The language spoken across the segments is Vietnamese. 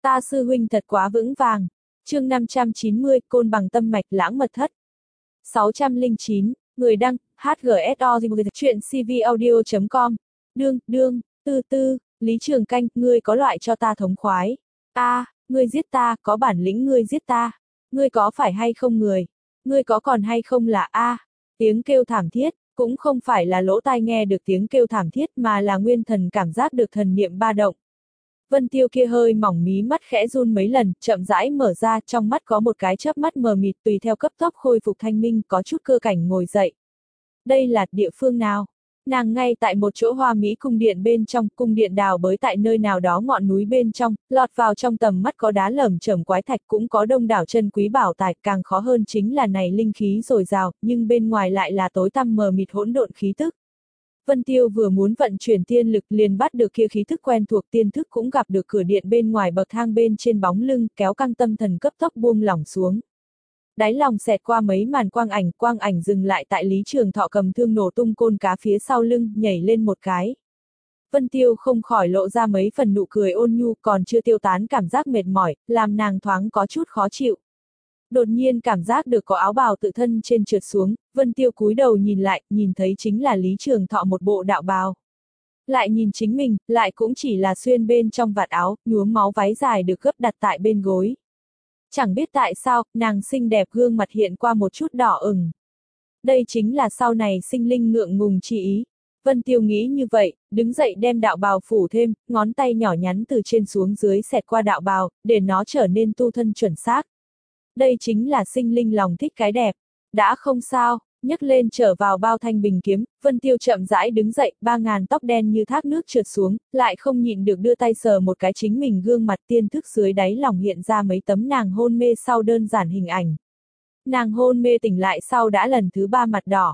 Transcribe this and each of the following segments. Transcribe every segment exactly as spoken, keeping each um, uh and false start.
Ta sư huynh thật quá vững vàng. Chương năm trăm chín mươi, côn bằng tâm mạch lãng mật thất. sáu trăm lẻ chín, người đăng, hát giê ét o chuyện cvaudio chấm com. Đương, đương, tư tư, Lý Trường Canh, ngươi có loại cho ta thống khoái. A, à, ngươi giết ta, có bản lĩnh ngươi giết ta. Ngươi có phải hay không người? Ngươi có còn hay không là A? À, tiếng kêu thảm thiết, cũng không phải là lỗ tai nghe được tiếng kêu thảm thiết mà là nguyên thần cảm giác được thần niệm ba động. Vân Tiêu kia hơi mỏng mí mắt khẽ run mấy lần, chậm rãi mở ra, trong mắt có một cái chớp mắt mờ mịt, tùy theo cấp tốc khôi phục thanh minh, có chút cơ cảnh ngồi dậy. Đây là địa phương nào? Nàng ngay tại một chỗ hoa mỹ cung điện bên trong, cung điện đào bới tại nơi nào đó ngọn núi bên trong, lọt vào trong tầm mắt có đá lởm chởm quái thạch, cũng có đông đảo chân quý bảo tài, càng khó hơn chính là này linh khí dồi dào, nhưng bên ngoài lại là tối tăm mờ mịt hỗn độn khí tức. Vân Tiêu vừa muốn vận chuyển tiên lực liền bắt được kia khí thức quen thuộc, tiên thức cũng gặp được cửa điện bên ngoài bậc thang bên trên bóng lưng, kéo căng tâm thần cấp tốc buông lỏng xuống. Đáy lòng xẹt qua mấy màn quang ảnh, quang ảnh dừng lại tại Lý Trường Thọ cầm thương nổ tung côn cá phía sau lưng, nhảy lên một cái. Vân Tiêu không khỏi lộ ra mấy phần nụ cười ôn nhu, còn chưa tiêu tán cảm giác mệt mỏi, làm nàng thoáng có chút khó chịu. Đột nhiên cảm giác được có áo bào tự thân trên trượt xuống, Vân Tiêu cúi đầu nhìn lại, nhìn thấy chính là Lý Trường Thọ một bộ đạo bào. Lại nhìn chính mình, lại cũng chỉ là xuyên bên trong vạt áo, nhuốm máu váy dài được gấp đặt tại bên gối. Chẳng biết tại sao, nàng xinh đẹp gương mặt hiện qua một chút đỏ ửng. Đây chính là sau này sinh linh ngượng ngùng chi ý. Vân Tiêu nghĩ như vậy, đứng dậy đem đạo bào phủ thêm, ngón tay nhỏ nhắn từ trên xuống dưới xẹt qua đạo bào, để nó trở nên tu thân chuẩn xác. Đây chính là sinh linh lòng thích cái đẹp. Đã không sao, nhấc lên trở vào bao thanh bình kiếm, Vân Tiêu chậm rãi đứng dậy, ba ngàn tóc đen như thác nước trượt xuống, lại không nhịn được đưa tay sờ một cái chính mình gương mặt, tiên thức dưới đáy lòng hiện ra mấy tấm nàng hôn mê sau đơn giản hình ảnh. Nàng hôn mê tỉnh lại sau đã lần thứ ba mặt đỏ.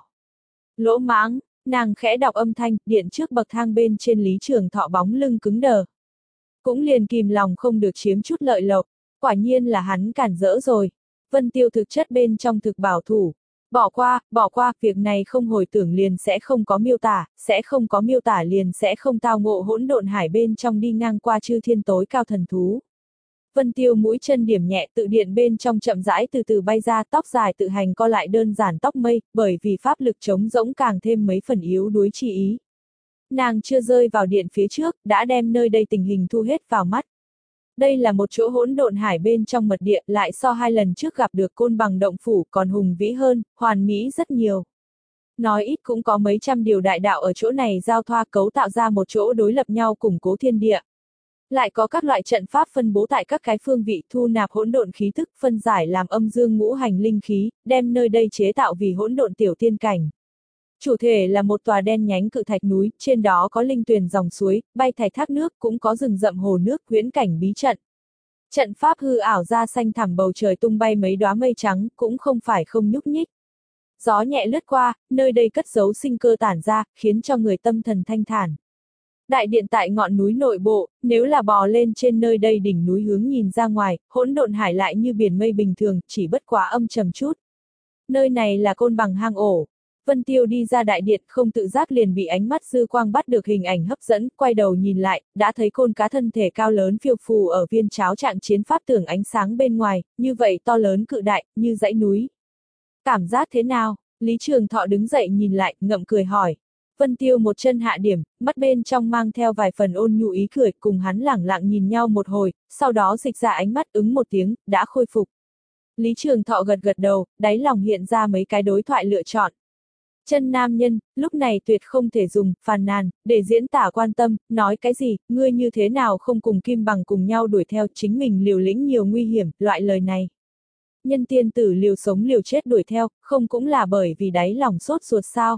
Lỗ mãng, nàng khẽ đọc âm thanh, điện trước bậc thang bên trên Lý Trường Thọ bóng lưng cứng đờ. Cũng liền kìm lòng không được chiếm chút lợi lộc, quả nhiên là hắn cản rỡ rồi. Vân Tiêu thực chất bên trong thực bảo thủ. Bỏ qua, bỏ qua, việc này không hồi tưởng liền sẽ không có miêu tả, sẽ không có miêu tả liền sẽ không tao ngộ hỗn độn hải bên trong đi ngang qua chư thiên tối cao thần thú. Vân Tiêu mũi chân điểm nhẹ, tự điện bên trong chậm rãi từ từ bay ra, tóc dài tự hành co lại đơn giản tóc mây, bởi vì pháp lực trống rỗng càng thêm mấy phần yếu đuối chi ý. Nàng chưa rơi vào điện phía trước, đã đem nơi đây tình hình thu hết vào mắt. Đây là một chỗ hỗn độn hải bên trong mật địa, lại so hai lần trước gặp được côn bằng động phủ còn hùng vĩ hơn, hoàn mỹ rất nhiều. Nói ít cũng có mấy trăm điều đại đạo ở chỗ này giao thoa cấu tạo ra một chỗ đối lập nhau củng cố thiên địa. Lại có các loại trận pháp phân bố tại các cái phương vị thu nạp hỗn độn khí thức, phân giải làm âm dương ngũ hành linh khí, đem nơi đây chế tạo vì hỗn độn tiểu tiên cảnh. Chủ thể là một tòa đen nhánh cự thạch núi, trên đó có linh tuyền dòng suối, bay thạch thác nước, cũng có rừng rậm hồ nước, huyễn cảnh bí trận. Trận pháp hư ảo ra xanh thẳm bầu trời tung bay mấy đóa mây trắng, cũng không phải không nhúc nhích. Gió nhẹ lướt qua, nơi đây cất giấu sinh cơ tản ra, khiến cho người tâm thần thanh thản. Đại điện tại ngọn núi nội bộ, nếu là bò lên trên nơi đây đỉnh núi hướng nhìn ra ngoài, hỗn độn hải lại như biển mây bình thường, chỉ bất quá âm trầm chút. Nơi này là côn bằng hang ổ. Vân Tiêu đi ra đại điện, không tự giác liền bị ánh mắt dư quang bắt được hình ảnh hấp dẫn, quay đầu nhìn lại, đã thấy côn cá thân thể cao lớn phiêu phù ở viên cháo trạng chiến pháp tưởng ánh sáng bên ngoài, như vậy to lớn cự đại, như dãy núi. Cảm giác thế nào? Lý Trường Thọ đứng dậy nhìn lại, ngậm cười hỏi. Vân Tiêu một chân hạ điểm, mắt bên trong mang theo vài phần ôn nhu ý cười, cùng hắn lẳng lặng nhìn nhau một hồi, sau đó dịch ra ánh mắt ứng một tiếng, đã khôi phục. Lý Trường Thọ gật gật đầu, đáy lòng hiện ra mấy cái đối thoại lựa chọn. Chân nam nhân, lúc này tuyệt không thể dùng, phàn nàn, để diễn tả quan tâm, nói cái gì, ngươi như thế nào không cùng Kim Bằng cùng nhau đuổi theo, chính mình liều lĩnh nhiều nguy hiểm, loại lời này. Nhân tiên tử liều sống liều chết đuổi theo, không cũng là bởi vì đáy lòng sốt ruột sao.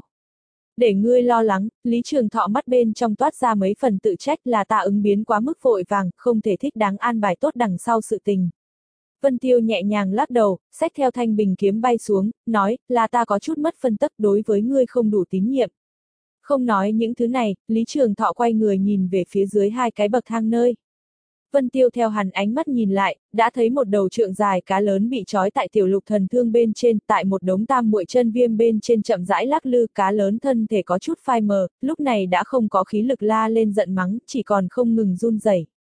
Để ngươi lo lắng, Lý Trường Thọ mắt bên trong toát ra mấy phần tự trách là ta ứng biến quá mức vội vàng, không thể thích đáng an bài tốt đằng sau sự tình. Vân Tiêu nhẹ nhàng lắc đầu, xách theo thanh bình kiếm bay xuống, nói, là ta có chút mất phân tức đối với ngươi không đủ tín nhiệm. Không nói những thứ này, Lý Trường Thọ quay người nhìn về phía dưới hai cái bậc thang nơi. Vân Tiêu theo hắn ánh mắt nhìn lại, đã thấy một đầu trượng dài cá lớn bị trói tại tiểu lục thần thương bên trên, tại một đống tam muội chân viêm bên trên chậm rãi lắc lư, cá lớn thân thể có chút phai mờ, lúc này đã không có khí lực la lên giận mắng, chỉ còn không ngừng run rẩy.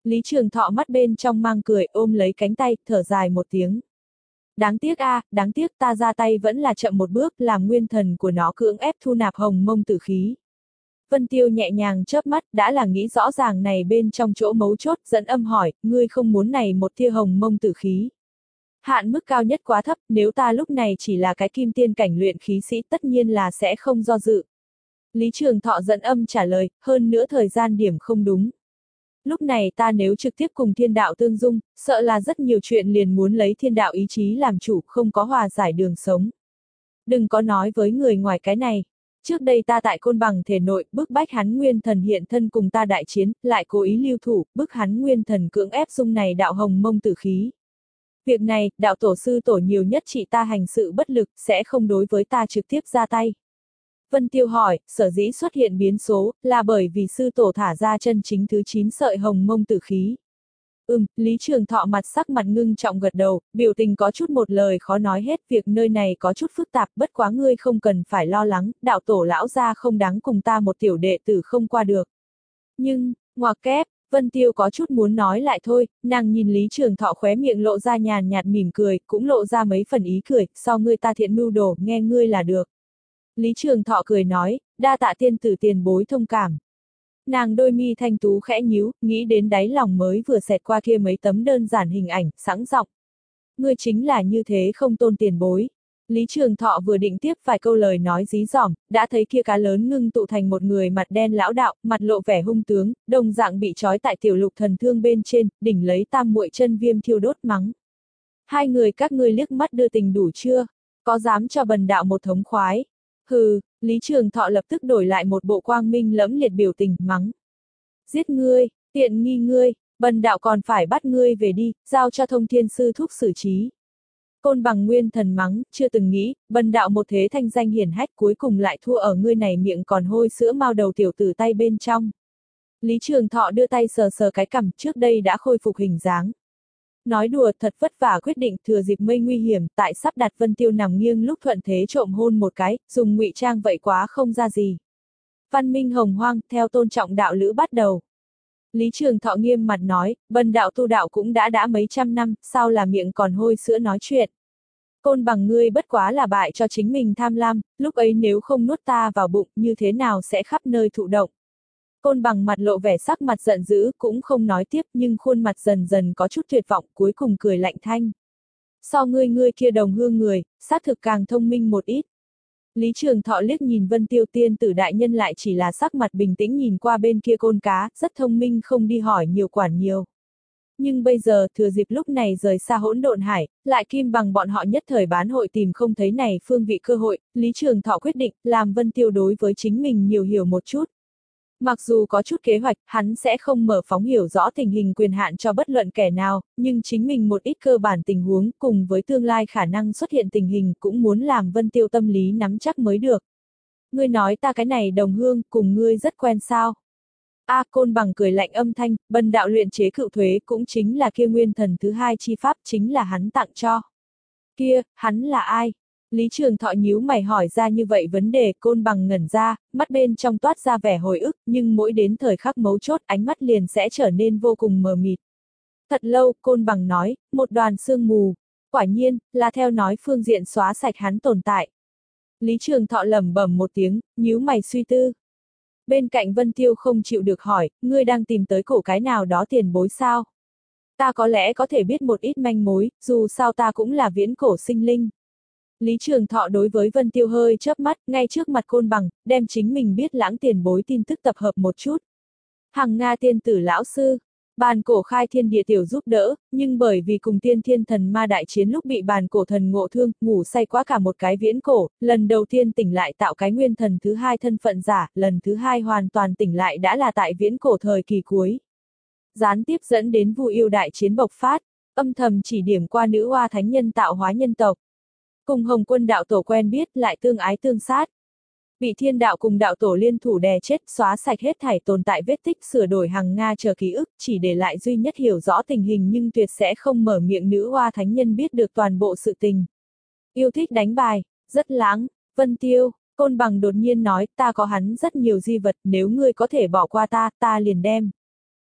Lý Trường Thọ mắt bên trong mang cười, ôm lấy cánh tay, thở dài một tiếng. Đáng tiếc a, à, đáng tiếc ta ra tay vẫn là chậm một bước, làm nguyên thần của nó cưỡng ép thu nạp hồng mông tử khí. Vân Tiêu nhẹ nhàng chớp mắt, đã là nghĩ rõ ràng này bên trong chỗ mấu chốt, dẫn âm hỏi, ngươi không muốn này một tia hồng mông tử khí. Hạn mức cao nhất quá thấp, nếu ta lúc này chỉ là cái kim tiên cảnh luyện khí sĩ tất nhiên là sẽ không do dự. Lý Trường Thọ dẫn âm trả lời, hơn nữa thời gian điểm không đúng. Lúc này ta nếu trực tiếp cùng thiên đạo tương dung, sợ là rất nhiều chuyện liền muốn lấy thiên đạo ý chí làm chủ, không có hòa giải đường sống. Đừng có nói với người ngoài cái này. Trước đây ta tại Côn Bằng thể nội, bức bách hắn nguyên thần hiện thân cùng ta đại chiến, lại cố ý lưu thủ, bức hắn nguyên thần cưỡng ép dung này đạo hồng mông tử khí. Việc này, đạo tổ sư tổ nhiều nhất chỉ ta hành sự bất lực, sẽ không đối với ta trực tiếp ra tay. Vân Tiêu hỏi, sở dĩ xuất hiện biến số, là bởi vì sư tổ thả ra chân chính thứ chín sợi hồng mông tử khí. Ừm, Lý Trường Thọ mặt sắc mặt ngưng trọng gật đầu, biểu tình có chút một lời khó nói hết, việc nơi này có chút phức tạp, bất quá ngươi không cần phải lo lắng, đạo tổ lão gia không đáng cùng ta một tiểu đệ tử không qua được. Nhưng, ngoặc kép, Vân Tiêu có chút muốn nói lại thôi, nàng nhìn Lý Trường Thọ khóe miệng lộ ra nhàn nhạt mỉm cười, cũng lộ ra mấy phần ý cười, so ngươi ta thiện mưu đồ, nghe ngươi là được. Lý Trường Thọ cười nói, đa tạ tiên tử tiền bối thông cảm. Nàng đôi mi thanh tú khẽ nhíu, nghĩ đến đáy lòng mới vừa xẹt qua kia mấy tấm đơn giản hình ảnh, sẵn giọng. Ngươi chính là như thế không tôn tiền bối. Lý Trường Thọ vừa định tiếp vài câu lời nói dí dỏm, đã thấy kia cá lớn ngưng tụ thành một người mặt đen lão đạo, mặt lộ vẻ hung tướng, đồng dạng bị trói tại tiểu lục thần thương bên trên, đỉnh lấy tam muội chân viêm thiêu đốt mắng. Hai người các ngươi liếc mắt đưa tình đủ chưa? Có dám cho bần đạo một thống khoái? Hừ, Lý Trường Thọ lập tức đổi lại một bộ quang minh lẫm liệt biểu tình, mắng. Giết ngươi, tiện nghi ngươi, bần đạo còn phải bắt ngươi về đi, giao cho thông thiên sư thúc xử trí. Côn Bằng nguyên thần mắng, chưa từng nghĩ, bần đạo một thế thanh danh hiển hách cuối cùng lại thua ở ngươi này miệng còn hôi sữa mao đầu tiểu tử tay bên trong. Lý Trường Thọ đưa tay sờ sờ cái cằm, trước đây đã khôi phục hình dáng. Nói đùa, thật vất vả quyết định thừa dịp mây nguy hiểm, tại sắp đặt Vân Tiêu nằm nghiêng lúc thuận thế trộm hôn một cái, dùng ngụy trang vậy quá không ra gì. Văn minh hồng hoang, theo tôn trọng đạo lữ bắt đầu. Lý Trường Thọ nghiêm mặt nói, bần đạo tu đạo cũng đã đã mấy trăm năm, sao là miệng còn hôi sữa nói chuyện. Côn Bằng ngươi bất quá là bại cho chính mình tham lam, lúc ấy nếu không nuốt ta vào bụng, như thế nào sẽ khắp nơi thụ động. Côn Bằng mặt lộ vẻ sắc mặt giận dữ, cũng không nói tiếp, nhưng khuôn mặt dần dần có chút tuyệt vọng, cuối cùng cười lạnh thanh. So ngươi ngươi kia đồng hương người, xác thực càng thông minh một ít. Lý Trường Thọ liếc nhìn Vân Tiêu tiên tử đại nhân lại chỉ là sắc mặt bình tĩnh nhìn qua bên kia côn cá, rất thông minh không đi hỏi nhiều quản nhiều. Nhưng bây giờ, thừa dịp lúc này rời xa hỗn độn hải, lại kim bằng bọn họ nhất thời bán hội tìm không thấy này phương vị cơ hội, Lý Trường Thọ quyết định, làm Vân Tiêu đối với chính mình nhiều hiểu một chút. Mặc dù có chút kế hoạch, hắn sẽ không mở phóng hiểu rõ tình hình quyền hạn cho bất luận kẻ nào, nhưng chính mình một ít cơ bản tình huống cùng với tương lai khả năng xuất hiện tình hình cũng muốn làm Vân Tiêu tâm lý nắm chắc mới được. Ngươi nói ta cái này đồng hương, cùng ngươi rất quen sao? A à, Côn Bằng cười lạnh âm thanh, bần đạo luyện chế cựu thuế cũng chính là kia nguyên thần thứ hai chi pháp chính là hắn tặng cho. Kia, hắn là ai? Lý Trường Thọ nhíu mày hỏi ra như vậy vấn đề, Côn Bằng ngẩn ra, mắt bên trong toát ra vẻ hồi ức, nhưng mỗi đến thời khắc mấu chốt ánh mắt liền sẽ trở nên vô cùng mờ mịt. Thật lâu, Côn Bằng nói, một đoàn sương mù, quả nhiên, là theo nói phương diện xóa sạch hắn tồn tại. Lý Trường Thọ lẩm bẩm một tiếng, nhíu mày suy tư. Bên cạnh Vân Tiêu không chịu được hỏi, ngươi đang tìm tới cổ cái nào đó tiền bối sao? Ta có lẽ có thể biết một ít manh mối, dù sao ta cũng là viễn cổ sinh linh. Lý Trường Thọ đối với Vân Tiêu hơi chớp mắt, ngay trước mặt Côn Bằng, đem chính mình biết lãng tiền bối tin tức tập hợp một chút. Hằng Nga tiên tử lão sư, bàn cổ khai thiên địa tiểu giúp đỡ, nhưng bởi vì cùng tiên thiên thần ma đại chiến lúc bị bàn cổ thần ngộ thương, ngủ say quá cả một cái viễn cổ, lần đầu tiên tỉnh lại tạo cái nguyên thần thứ hai thân phận giả, lần thứ hai hoàn toàn tỉnh lại đã là tại viễn cổ thời kỳ cuối. Gián tiếp dẫn đến Vu Yêu đại chiến bộc phát, âm thầm chỉ điểm qua nữ oa thánh nhân tạo hóa nhân tộc. Cùng Hồng Quân đạo tổ quen biết lại tương ái tương sát. Bị thiên đạo cùng đạo tổ liên thủ đè chết xóa sạch hết thảy tồn tại vết tích sửa đổi Hằng Nga chờ ký ức chỉ để lại duy nhất hiểu rõ tình hình nhưng tuyệt sẽ không mở miệng nữ oa thánh nhân biết được toàn bộ sự tình. Yêu thích đánh bài, rất lãng, Vân Tiêu, Côn Bằng đột nhiên nói ta có hắn rất nhiều di vật nếu ngươi có thể bỏ qua ta, ta liền đem.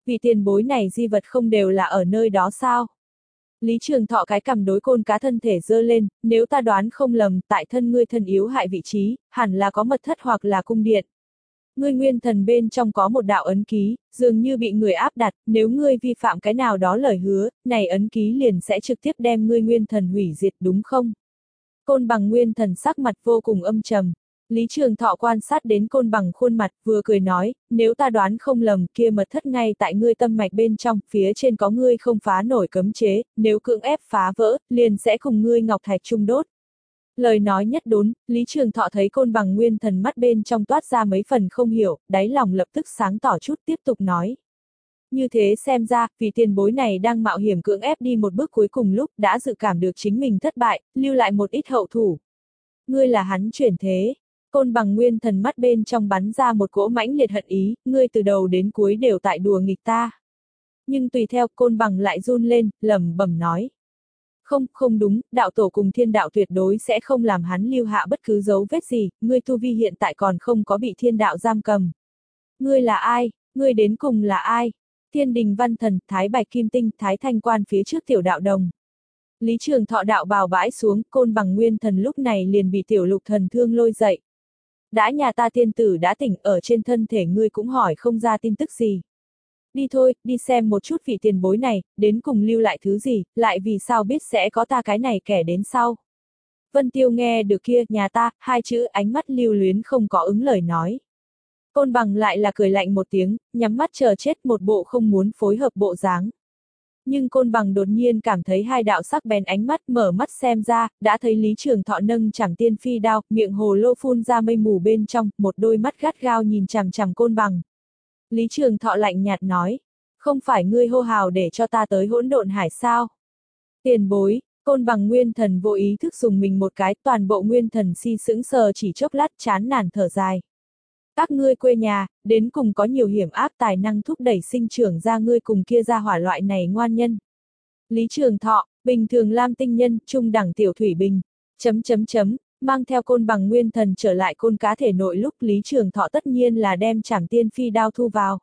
Vị tiền bối này di vật không đều là ở nơi đó sao? Lý Trường Thọ cái cằm đối côn cá thân thể giơ lên, nếu ta đoán không lầm, tại thân ngươi thân yếu hại vị trí, hẳn là có mật thất hoặc là cung điện. Ngươi nguyên thần bên trong có một đạo ấn ký, dường như bị người áp đặt, nếu ngươi vi phạm cái nào đó lời hứa, này ấn ký liền sẽ trực tiếp đem ngươi nguyên thần hủy diệt đúng không? Côn bằng nguyên thần sắc mặt vô cùng âm trầm. Lý Trường Thọ quan sát đến côn bằng khuôn mặt, vừa cười nói, nếu ta đoán không lầm, kia mật thất ngay tại ngươi tâm mạch bên trong, phía trên có ngươi không phá nổi cấm chế, nếu cưỡng ép phá vỡ, liền sẽ cùng ngươi ngọc thạch chung đốt. Lời nói nhất đốn, Lý Trường Thọ thấy côn bằng nguyên thần mắt bên trong toát ra mấy phần không hiểu, đáy lòng lập tức sáng tỏ chút tiếp tục nói. Như thế xem ra, vì tiền bối này đang mạo hiểm cưỡng ép đi một bước cuối cùng lúc đã dự cảm được chính mình thất bại, lưu lại một ít hậu thủ. Ngươi là hắn chuyển thế. Côn bằng nguyên thần mắt bên trong bắn ra một cỗ mãnh liệt hận ý, ngươi từ đầu đến cuối đều tại đùa nghịch ta. Nhưng tùy theo côn bằng lại run lên, lẩm bẩm nói. Không, không đúng, đạo tổ cùng thiên đạo tuyệt đối sẽ không làm hắn lưu hạ bất cứ dấu vết gì, ngươi tu vi hiện tại còn không có bị thiên đạo giam cầm. Ngươi là ai? Ngươi đến cùng là ai? Thiên đình văn thần, thái bạch kim tinh, thái thanh quan phía trước tiểu đạo đồng. Lý Trường Thọ đạo bào bãi xuống, côn bằng nguyên thần lúc này liền bị tiểu lục thần thương lôi dậy. Đã nhà ta tiên tử đã tỉnh, ở trên thân thể ngươi cũng hỏi không ra tin tức gì. Đi thôi, đi xem một chút vị tiền bối này, đến cùng lưu lại thứ gì, lại vì sao biết sẽ có ta cái này kẻ đến sau. Vân Tiêu nghe được kia, nhà ta, hai chữ ánh mắt lưu luyến không có ứng lời nói. Côn bằng lại là cười lạnh một tiếng, nhắm mắt chờ chết một bộ không muốn phối hợp bộ dáng. Nhưng côn bằng đột nhiên cảm thấy hai đạo sắc bén ánh mắt, mở mắt xem ra, đã thấy Lý Trường Thọ nâng chảm tiên phi đao, miệng hồ lô phun ra mây mù bên trong, một đôi mắt gắt gao nhìn chằm chằm côn bằng. Lý Trường Thọ lạnh nhạt nói, không phải ngươi hô hào để cho ta tới hỗn độn hải sao? Tiền bối, côn bằng nguyên thần vô ý thức dùng mình một cái, toàn bộ nguyên thần si sững sờ chỉ chốc lát chán nản thở dài. Các ngươi quê nhà, đến cùng có nhiều hiểm ác tài năng thúc đẩy sinh trưởng ra ngươi cùng kia ra hỏa loại này ngoan nhân. Lý Trường Thọ, bình thường lam tinh nhân, trung đẳng tiểu thủy bình, chấm chấm chấm, mang theo côn bằng nguyên thần trở lại côn cá thể nội lúc Lý Trường Thọ tất nhiên là đem trảm tiên phi đao thu vào.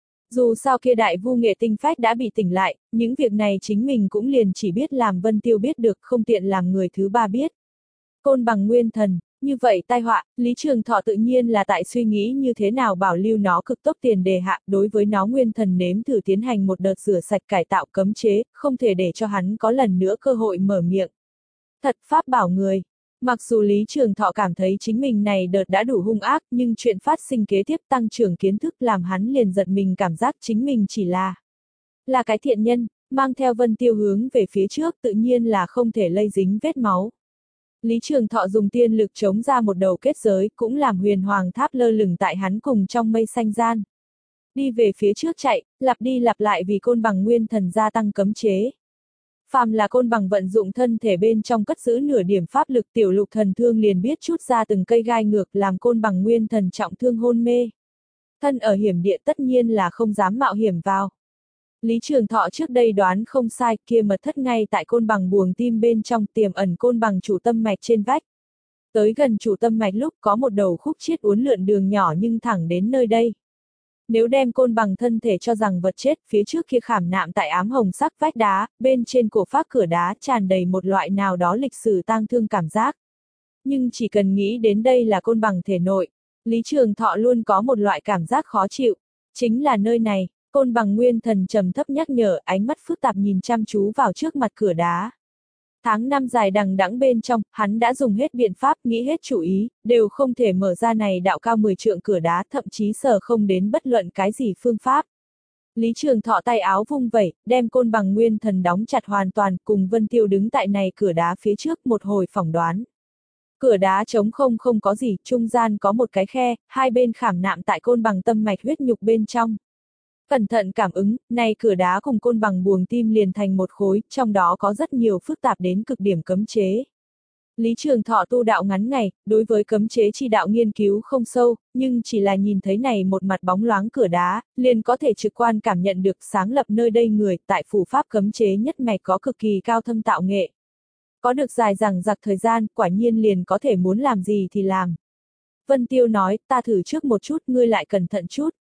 Dù sao kia đại vu nghệ tinh phách đã bị tỉnh lại, những việc này chính mình cũng liền chỉ biết làm Vân Tiêu biết được, không tiện làm người thứ ba biết. Côn bằng nguyên thần. Như vậy tai họa, Lý Trường Thọ tự nhiên là tại suy nghĩ như thế nào bảo lưu nó cực tốc tiền đề hạ, đối với nó nguyên thần nếm thử tiến hành một đợt rửa sạch cải tạo cấm chế, không thể để cho hắn có lần nữa cơ hội mở miệng. Thật pháp bảo người. Mặc dù Lý Trường Thọ cảm thấy chính mình này đợt đã đủ hung ác, nhưng chuyện phát sinh kế tiếp tăng trưởng kiến thức làm hắn liền giật mình cảm giác chính mình chỉ là là cái thiện nhân, mang theo Vân Tiêu hướng về phía trước tự nhiên là không thể lây dính vết máu. Lý Trường Thọ dùng tiên lực chống ra một đầu kết giới, cũng làm huyền hoàng tháp lơ lửng tại hắn cùng trong mây xanh gian. Đi về phía trước chạy, lặp đi lặp lại vì côn bằng nguyên thần gia tăng cấm chế. Phàm là côn bằng vận dụng thân thể bên trong cất giữ nửa điểm pháp lực, tiểu lục thần thương liền biết chút ra từng cây gai ngược làm côn bằng nguyên thần trọng thương hôn mê. Thân ở hiểm địa tất nhiên là không dám mạo hiểm vào. Lý Trường Thọ trước đây đoán không sai, kia mật thất ngay tại côn bằng buồng tim bên trong, tiềm ẩn côn bằng chủ tâm mạch trên vách. Tới gần chủ tâm mạch lúc có một đầu khúc chiết uốn lượn đường nhỏ nhưng thẳng đến nơi đây. Nếu đem côn bằng thân thể cho rằng vật chết, phía trước kia khảm nạm tại ám hồng sắc vách đá, bên trên cổ phác cửa đá tràn đầy một loại nào đó lịch sử tang thương cảm giác. Nhưng chỉ cần nghĩ đến đây là côn bằng thể nội, Lý Trường Thọ luôn có một loại cảm giác khó chịu, chính là nơi này. Côn bằng nguyên thần trầm thấp nhắc nhở, ánh mắt phức tạp nhìn chăm chú vào trước mặt cửa đá. Tháng năm dài đằng đẵng bên trong, hắn đã dùng hết biện pháp, nghĩ hết chủ ý, đều không thể mở ra này đạo cao mười trượng cửa đá, thậm chí sờ không đến bất luận cái gì phương pháp. Lý Trường Thọ tay áo vung vẩy, đem côn bằng nguyên thần đóng chặt hoàn toàn, cùng Vân Tiêu đứng tại này cửa đá phía trước một hồi phỏng đoán. Cửa đá trống không không có gì, trung gian có một cái khe, hai bên khảm nạm tại côn bằng tâm mạch huyết nhục bên trong. Cẩn thận cảm ứng, này cửa đá cùng côn bằng buồng tim liền thành một khối, trong đó có rất nhiều phức tạp đến cực điểm cấm chế. Lý Trường Thọ tu đạo ngắn ngày, đối với cấm chế chi đạo nghiên cứu không sâu, nhưng chỉ là nhìn thấy này một mặt bóng loáng cửa đá, liền có thể trực quan cảm nhận được sáng lập nơi đây người tại phủ pháp cấm chế nhất mạch có cực kỳ cao thâm tạo nghệ. Có được dài dằng dặc thời gian, quả nhiên liền có thể muốn làm gì thì làm. Vân Tiêu nói, ta thử trước một chút, ngươi lại cẩn thận chút.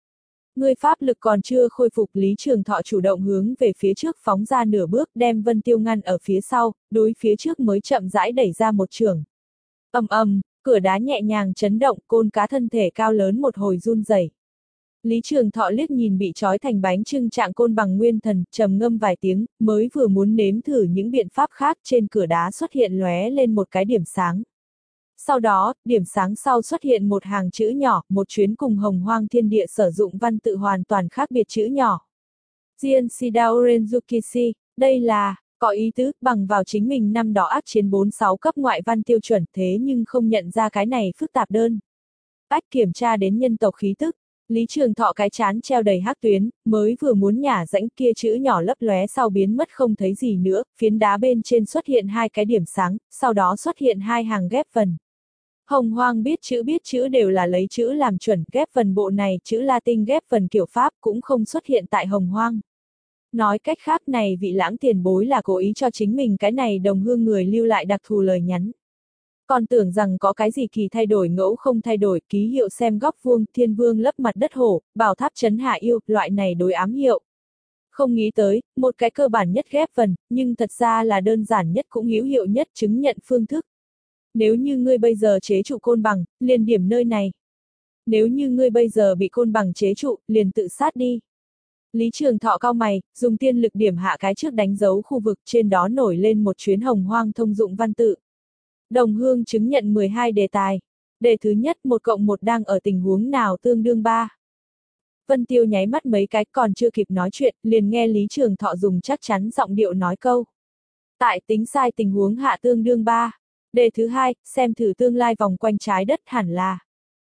Ngươi pháp lực còn chưa khôi phục, Lý Trường Thọ chủ động hướng về phía trước phóng ra nửa bước, đem Vân Tiêu ngăn ở phía sau, đối phía trước mới chậm rãi đẩy ra một chưởng. Ầm ầm, cửa đá nhẹ nhàng chấn động, côn cá thân thể cao lớn một hồi run rẩy. Lý Trường Thọ liếc nhìn bị trói thành bánh chưng trạng côn bằng nguyên thần, trầm ngâm vài tiếng, mới vừa muốn nếm thử những biện pháp khác, trên cửa đá xuất hiện lóe lên một cái điểm sáng. Sau đó, điểm sáng sau xuất hiện một hàng chữ nhỏ, một chuyến cùng Hồng Hoang Thiên Địa sử dụng văn tự hoàn toàn khác biệt chữ nhỏ. Jian Shidao Renzukishi, đây là, có ý tứ, bằng vào chính mình năm đó ác chiến bốn sáu cấp ngoại văn tiêu chuẩn, thế nhưng không nhận ra cái này phức tạp đơn. Ách kiểm tra đến nhân tộc khí tức, Lý Trường Thọ cái chán treo đầy hắc tuyến, mới vừa muốn nhả rãnh kia chữ nhỏ lấp lóe sau biến mất không thấy gì nữa, phiến đá bên trên xuất hiện hai cái điểm sáng, sau đó xuất hiện hai hàng ghép vần. Hồng Hoang biết chữ biết chữ đều là lấy chữ làm chuẩn, ghép vần bộ này chữ Latin ghép vần kiểu Pháp cũng không xuất hiện tại Hồng Hoang. Nói cách khác này vị lãng tiền bối là cố ý cho chính mình cái này đồng hương người lưu lại đặc thù lời nhắn. Còn tưởng rằng có cái gì kỳ thay đổi ngẫu không thay đổi, ký hiệu xem góc vuông, thiên vương lấp mặt đất hổ, bảo tháp chấn hạ yêu, loại này đối ám hiệu. Không nghĩ tới, một cái cơ bản nhất ghép vần, nhưng thật ra là đơn giản nhất cũng hữu hiệu nhất chứng nhận phương thức. Nếu như ngươi bây giờ chế trụ côn bằng, liền điểm nơi này. Nếu như ngươi bây giờ bị côn bằng chế trụ, liền tự sát đi. Lý Trường Thọ cao mày, dùng tiên lực điểm hạ cái trước đánh dấu khu vực, trên đó nổi lên một chuyến hồng hoang thông dụng văn tự. Đồng hương chứng nhận mười hai đề tài. Đề thứ nhất một cộng một đang ở tình huống nào tương đương ba. Vân Tiêu nháy mắt mấy cái còn chưa kịp nói chuyện, liền nghe Lý Trường Thọ dùng chắc chắn giọng điệu nói câu. Tại tính sai tình huống hạ tương đương ba. Đề thứ hai, xem thử tương lai vòng quanh trái đất hẳn là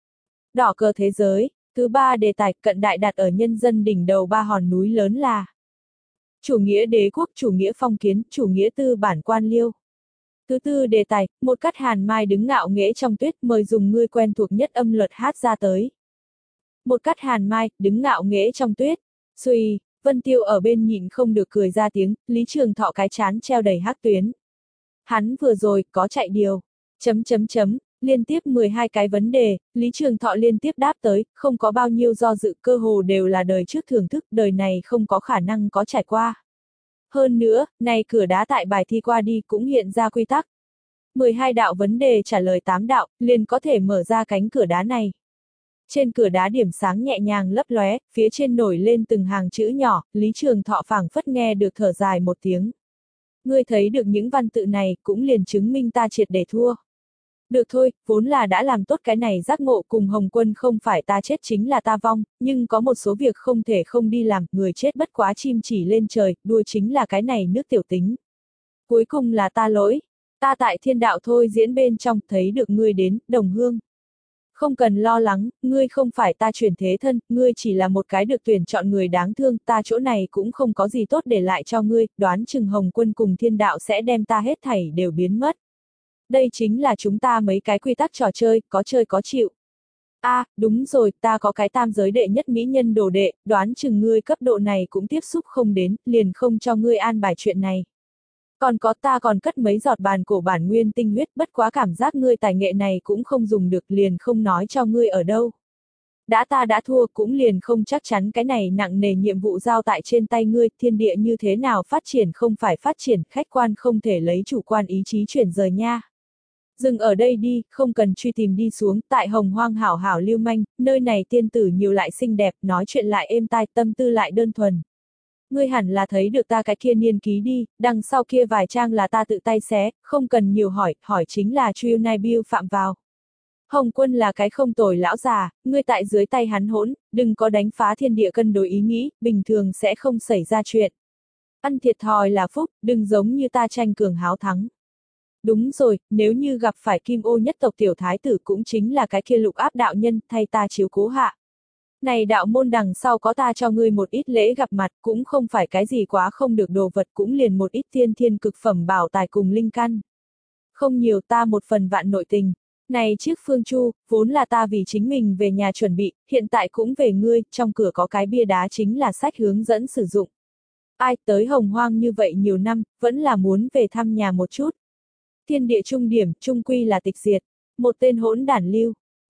đỏ cờ thế giới. Thứ ba đề tài cận đại đặt ở nhân dân đỉnh đầu ba hòn núi lớn là chủ nghĩa đế quốc, chủ nghĩa phong kiến, chủ nghĩa tư bản quan liêu. Thứ tư đề tài, một cắt hàn mai đứng ngạo nghễ trong tuyết, mời dùng ngươi quen thuộc nhất âm luật hát ra tới. Một cắt hàn mai, đứng ngạo nghễ trong tuyết. Xuy, Vân Tiêu ở bên nhịn không được cười ra tiếng, Lý Trường Thọ cái chán treo đầy hắc tuyến. Hắn vừa rồi, có chạy điều. Chấm chấm chấm, liên tiếp mười hai cái vấn đề, Lý Trường Thọ liên tiếp đáp tới, không có bao nhiêu do dự, cơ hồ đều là đời trước thưởng thức, đời này không có khả năng có trải qua. Hơn nữa, này cửa đá tại bài thi qua đi cũng hiện ra quy tắc. mười hai đạo vấn đề trả lời tám đạo, liền có thể mở ra cánh cửa đá này. Trên cửa đá điểm sáng nhẹ nhàng lấp lóe, phía trên nổi lên từng hàng chữ nhỏ, Lý Trường Thọ phảng phất nghe được thở dài một tiếng. Ngươi thấy được những văn tự này, cũng liền chứng minh ta triệt để thua. Được thôi, vốn là đã làm tốt cái này giác ngộ cùng Hồng Quân không phải ta chết chính là ta vong, nhưng có một số việc không thể không đi làm, người chết bất quá chim chỉ lên trời, đuôi chính là cái này nước tiểu tính. Cuối cùng là ta lỗi, ta tại thiên đạo thôi diễn bên trong thấy được ngươi đến, đồng hương. Không cần lo lắng, ngươi không phải ta chuyển thế thân, ngươi chỉ là một cái được tuyển chọn người đáng thương, ta chỗ này cũng không có gì tốt để lại cho ngươi, đoán chừng Hồng Quân cùng thiên đạo sẽ đem ta hết thảy đều biến mất. Đây chính là chúng ta mấy cái quy tắc trò chơi, có chơi có chịu. A, à, đúng rồi, ta có cái tam giới đệ nhất mỹ nhân đồ đệ, đoán chừng ngươi cấp độ này cũng tiếp xúc không đến, liền không cho ngươi an bài chuyện này. Còn có ta còn cất mấy giọt bàn cổ bản nguyên tinh huyết, bất quá cảm giác ngươi tài nghệ này cũng không dùng được, liền không nói cho ngươi ở đâu. Đã ta đã thua cũng liền không chắc chắn cái này nặng nề nhiệm vụ giao tại trên tay ngươi, thiên địa như thế nào phát triển không phải phát triển, khách quan không thể lấy chủ quan ý chí chuyển rời nha. Dừng ở đây đi, không cần truy tìm đi xuống, tại Hồng Hoang hảo hảo lưu manh, nơi này tiên tử nhiều lại xinh đẹp, nói chuyện lại êm tai, tâm tư lại đơn thuần. Ngươi hẳn là thấy được ta cái kia niên ký đi, đằng sau kia vài trang là ta tự tay xé, không cần nhiều hỏi, hỏi chính là Triêu Nai Bill phạm vào. Hồng Quân là cái không tồi lão già, ngươi tại dưới tay hắn hỗn, đừng có đánh phá thiên địa cân đối ý nghĩ, bình thường sẽ không xảy ra chuyện. Ăn thiệt thòi là phúc, đừng giống như ta tranh cường háo thắng. Đúng rồi, nếu như gặp phải Kim Ô nhất tộc tiểu thái tử cũng chính là cái kia lục áp đạo nhân, thay ta chiếu cố hạ. Này đạo môn đằng sau có ta cho ngươi một ít lễ gặp mặt, cũng không phải cái gì quá không được đồ vật, cũng liền một ít tiên thiên cực phẩm bảo tài cùng linh căn. Không nhiều, ta một phần vạn nội tình. Này chiếc phương chu, vốn là ta vì chính mình về nhà chuẩn bị, hiện tại cũng về ngươi, trong cửa có cái bia đá chính là sách hướng dẫn sử dụng. Ai tới Hồng Hoang như vậy nhiều năm, vẫn là muốn về thăm nhà một chút. Thiên địa trung điểm, trung quy là tịch diệt. Một tên hỗn đản lưu. Ông,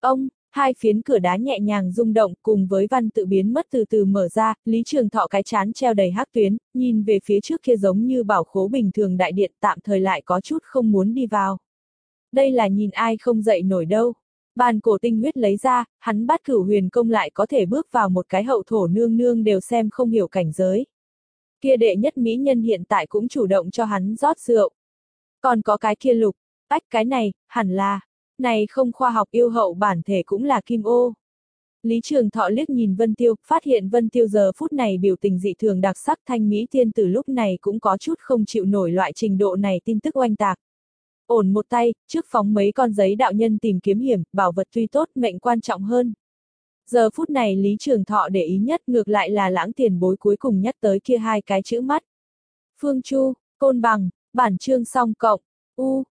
Hai phiến cửa đá nhẹ nhàng rung động, cùng với văn tự biến mất từ từ mở ra, Lý Trường Thọ cái chán treo đầy hắc tuyến, nhìn về phía trước kia giống như bảo khố bình thường đại điện, tạm thời lại có chút không muốn đi vào. Đây là nhìn ai không dậy nổi đâu. Bàn cổ tinh huyết lấy ra, hắn Bát Cửu Huyền Công lại có thể bước vào một cái hậu thổ nương nương đều xem không hiểu cảnh giới. Kia đệ nhất mỹ nhân hiện tại cũng chủ động cho hắn rót rượu. Còn có cái kia lục, ách cái này, hẳn là, này không khoa học yêu hậu bản thể cũng là kim ô. Lý Trường Thọ liếc nhìn Vân Tiêu, phát hiện Vân Tiêu giờ phút này biểu tình dị thường đặc sắc, thanh mỹ tiên tử lúc này cũng có chút không chịu nổi loại trình độ này tin tức oanh tạc. Ổn một tay, trước phóng mấy con giấy đạo nhân tìm kiếm hiểm, bảo vật tuy tốt, mệnh quan trọng hơn. Giờ phút này Lý Trường Thọ để ý nhất ngược lại là Lãng tiền bối cuối cùng nhắc tới kia hai cái chữ mắt. Phương Chu, Côn Bằng, bản chương song cộng, U,